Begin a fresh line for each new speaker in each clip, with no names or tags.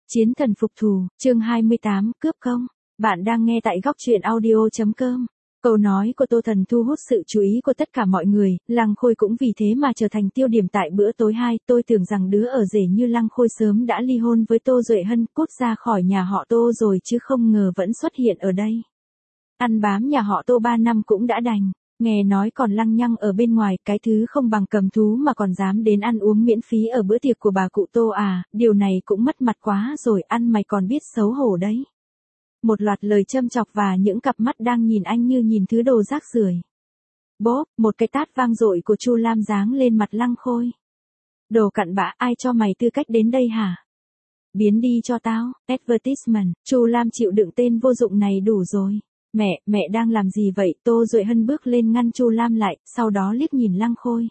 Chiến thần phục thù, chương 28, cướp công. Bạn đang nghe tại góc truyện audio.com. Câu nói của Tô Thần thu hút sự chú ý của tất cả mọi người, Lăng Khôi cũng vì thế mà trở thành tiêu điểm tại bữa tối 2. Tôi tưởng rằng đứa ở rể như Lăng Khôi sớm đã ly hôn với Tô Duệ Hân, cút ra khỏi nhà họ Tô rồi chứ không ngờ vẫn xuất hiện ở đây. Ăn bám nhà họ Tô 3 năm cũng đã đành. Nghe nói còn lăng nhăng ở bên ngoài, cái thứ không bằng cầm thú mà còn dám đến ăn uống miễn phí ở bữa tiệc của bà cụ Tô à, điều này cũng mất mặt quá rồi, ăn mày còn biết xấu hổ đấy. Một loạt lời châm chọc và những cặp mắt đang nhìn anh như nhìn thứ đồ rác rưởi. Bốp, một cái tát vang dội của Chu Lam giáng lên mặt Lăng Khôi. Đồ cặn bã, ai cho mày tư cách đến đây hả? Biến đi cho tao, advertisement, Chu Lam chịu đựng tên vô dụng này đủ rồi. Mẹ đang làm gì vậy? Tô Duệ Hân bước lên ngăn Chu Lam lại, sau đó liếc nhìn Lăng Khôi.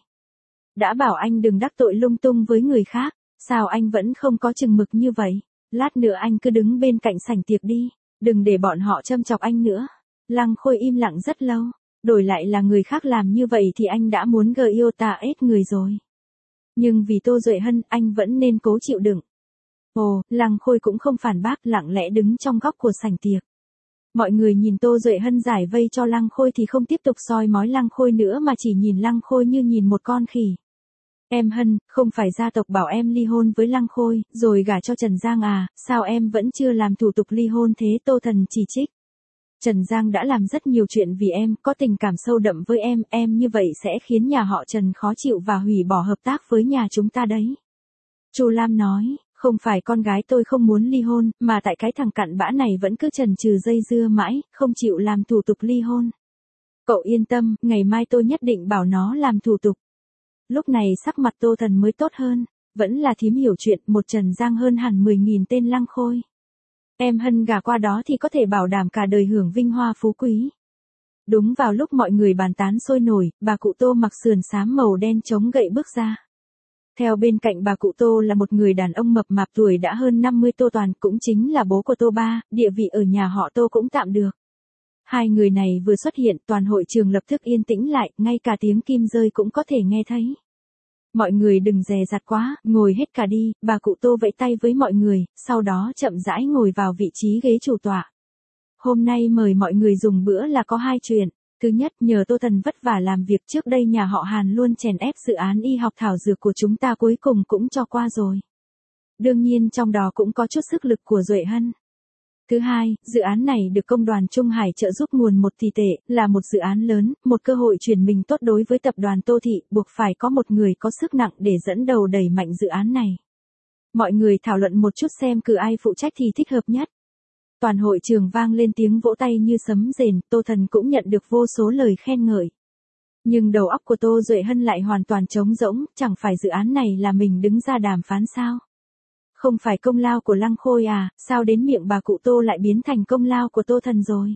Đã bảo anh đừng đắc tội lung tung với người khác, sao anh vẫn không có chừng mực như vậy? Lát nữa anh cứ đứng bên cạnh sảnh tiệc đi, đừng để bọn họ châm chọc anh nữa. Lăng Khôi im lặng rất lâu, đổi lại là người khác làm như vậy thì anh đã muốn ghê người rồi. Nhưng vì Tô Duệ Hân, anh vẫn nên cố chịu đựng. Ồ, Lăng Khôi cũng không phản bác, lặng lẽ đứng trong góc của sảnh tiệc. Mọi người nhìn Tô Duệ Hân giải vây cho Lăng Khôi thì không tiếp tục soi mói Lăng Khôi nữa mà chỉ nhìn Lăng Khôi như nhìn một con khỉ. Em Hân, không phải gia tộc bảo em ly hôn với Lăng Khôi, rồi gả cho Trần Giang à, sao em vẫn chưa làm thủ tục ly hôn thế? Tô Thần chỉ trích. Trần Giang đã làm rất nhiều chuyện vì em, có tình cảm sâu đậm với em như vậy sẽ khiến nhà họ Trần khó chịu và hủy bỏ hợp tác với nhà chúng ta đấy. Chu Lam nói. Không phải con gái tôi không muốn ly hôn, mà tại cái thằng cặn bã này vẫn cứ chần chừ dây dưa mãi, không chịu làm thủ tục ly hôn. Cậu yên tâm, ngày mai tôi nhất định bảo nó làm thủ tục. Lúc này sắc mặt Tô Thần mới tốt hơn, vẫn là thím hiểu chuyện, một Trần Giang hơn hẳn 10.000 tên Lăng Khôi. Em Hân gả qua đó thì có thể bảo đảm cả đời hưởng vinh hoa phú quý. Đúng vào lúc mọi người bàn tán sôi nổi, bà cụ Tô mặc sườn xám màu đen chống gậy bước ra. Theo bên cạnh bà cụ Tô là một người đàn ông mập mạp tuổi đã hơn 50, Tô Toàn, cũng chính là bố của Tô Ba, địa vị ở nhà họ Tô cũng tạm được. Hai người này vừa xuất hiện, toàn hội trường lập tức yên tĩnh lại, ngay cả tiếng kim rơi cũng có thể nghe thấy. Mọi người đừng dè dặt quá, ngồi hết cả đi, bà cụ Tô vẫy tay với mọi người, sau đó chậm rãi ngồi vào vị trí ghế chủ tọa. Hôm nay mời mọi người dùng bữa là có hai chuyện. Thứ nhất, nhờ Tô Thần vất vả làm việc trước đây nhà họ Hàn luôn chèn ép dự án y học thảo dược của chúng ta cuối cùng cũng cho qua rồi. Đương nhiên trong đó cũng có chút sức lực của Duệ Hân. Thứ hai, dự án này được công đoàn Trung Hải trợ giúp nguồn 1 tỷ tệ, là một dự án lớn, một cơ hội chuyển mình tốt đối với tập đoàn Tô Thị, buộc phải có một người có sức nặng để dẫn đầu đẩy mạnh dự án này. Mọi người thảo luận một chút xem cử ai phụ trách thì thích hợp nhất. Toàn hội trường vang lên tiếng vỗ tay như sấm rền, Tô Thần cũng nhận được vô số lời khen ngợi. Nhưng đầu óc của Tô Duệ Hân lại hoàn toàn trống rỗng, chẳng phải dự án này là mình đứng ra đàm phán sao? Không phải công lao của Lăng Khôi à, sao đến miệng bà cụ Tô lại biến thành công lao của Tô Thần rồi?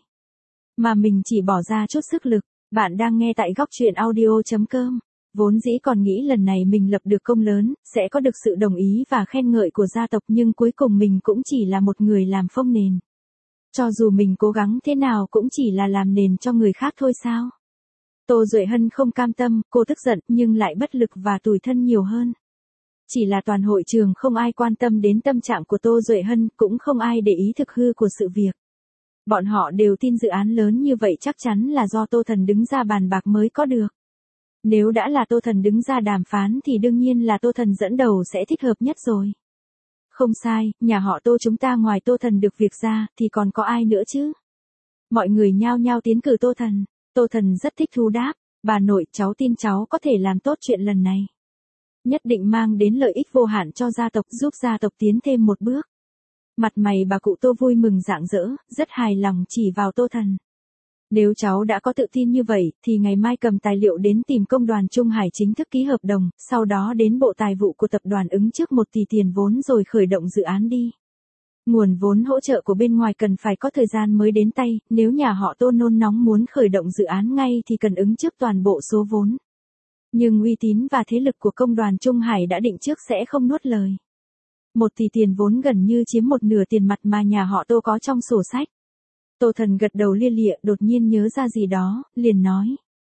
Mà mình chỉ bỏ ra chút sức lực. Bạn đang nghe tại góc truyện audio.com. Vốn dĩ còn nghĩ lần này mình lập được công lớn, sẽ có được sự đồng ý và khen ngợi của gia tộc, nhưng cuối cùng mình cũng chỉ là một người làm phông nền. Cho dù mình cố gắng thế nào cũng chỉ là làm nền cho người khác thôi sao? Tô Duệ Hân không cam tâm, cô tức giận nhưng lại bất lực và tủi thân nhiều hơn. Chỉ là toàn hội trường không ai quan tâm đến tâm trạng của Tô Duệ Hân, cũng không ai để ý thực hư của sự việc. Bọn họ đều tin dự án lớn như vậy chắc chắn là do Tô Thần đứng ra bàn bạc mới có được. Nếu đã là Tô Thần đứng ra đàm phán thì đương nhiên là Tô Thần dẫn đầu sẽ thích hợp nhất rồi. Không sai, nhà họ Tô chúng ta ngoài Tô Thần được việc ra, thì còn có ai nữa chứ? Mọi người nhao nhao tiến cử Tô Thần. Tô Thần rất thích thú đáp, bà nội, cháu tin cháu có thể làm tốt chuyện lần này. Nhất định mang đến lợi ích vô hạn cho gia tộc, giúp gia tộc tiến thêm một bước. Mặt mày bà cụ Tô vui mừng rạng rỡ, rất hài lòng chỉ vào Tô Thần. Nếu cháu đã có tự tin như vậy, thì ngày mai cầm tài liệu đến tìm công đoàn Trung Hải chính thức ký hợp đồng, sau đó đến bộ tài vụ của tập đoàn ứng trước 1 tỷ tiền vốn rồi khởi động dự án đi. Nguồn vốn hỗ trợ của bên ngoài cần phải có thời gian mới đến tay, nếu nhà họ Tô nôn nóng muốn khởi động dự án ngay thì cần ứng trước toàn bộ số vốn. Nhưng uy tín và thế lực của công đoàn Trung Hải đã định trước sẽ không nuốt lời. 1 tỷ tiền vốn gần như chiếm 1/2 tiền mặt mà nhà họ Tô có trong sổ sách. Tô Thần gật đầu lia lịa, đột nhiên nhớ ra gì đó, liền nói.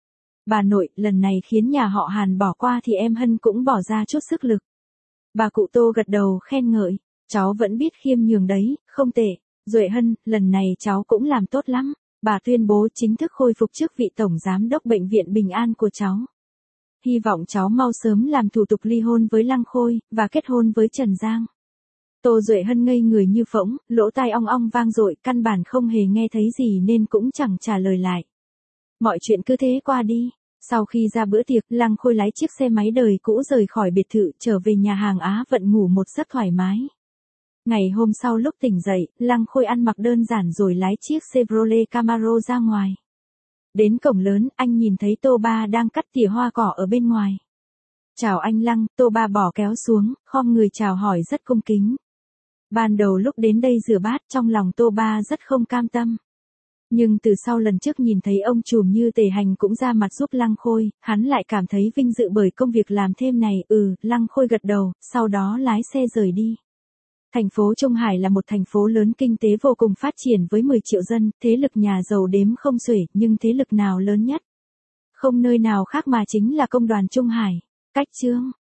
Bà nội, lần này khiến nhà họ Hàn bỏ qua thì em Hân cũng bỏ ra chút sức lực. Bà cụ Tô gật đầu khen ngợi. Cháu vẫn biết khiêm nhường đấy, không tệ. Duệ Hân, lần này cháu cũng làm tốt lắm. Bà tuyên bố chính thức khôi phục chức vị tổng giám đốc bệnh viện Bình An của cháu. Hy vọng cháu mau sớm làm thủ tục ly hôn với Lăng Khôi, và kết hôn với Trần Giang. Tô Duệ Hân ngây người như phỗng, lỗ tai ong ong vang dội, căn bản không hề nghe thấy gì nên cũng chẳng trả lời lại. Mọi chuyện cứ thế qua đi. Sau khi ra bữa tiệc, Lăng Khôi lái chiếc xe máy đời cũ rời khỏi biệt thự, trở về nhà hàng Á Vận ngủ một giấc thoải mái. Ngày hôm sau lúc tỉnh dậy, Lăng Khôi ăn mặc đơn giản rồi lái chiếc Chevrolet Camaro ra ngoài. Đến cổng lớn, anh nhìn thấy Tô Ba đang cắt tỉa hoa cỏ ở bên ngoài. Chào anh Lăng, Tô Ba bỏ kéo xuống, khom người chào hỏi rất cung kính. Ban đầu lúc đến đây rửa bát, trong lòng Tô Ba rất không cam tâm. Nhưng từ sau lần trước nhìn thấy ông trùm như Tề Hành cũng ra mặt giúp Lăng Khôi, hắn lại cảm thấy vinh dự bởi công việc làm thêm này. Lăng Khôi gật đầu, sau đó lái xe rời đi. Thành phố Trung Hải là một thành phố lớn kinh tế vô cùng phát triển với 10 triệu dân, thế lực nhà giàu đếm không xuể, nhưng thế lực nào lớn nhất? Không nơi nào khác mà chính là Công đoàn Trung Hải. Cách chương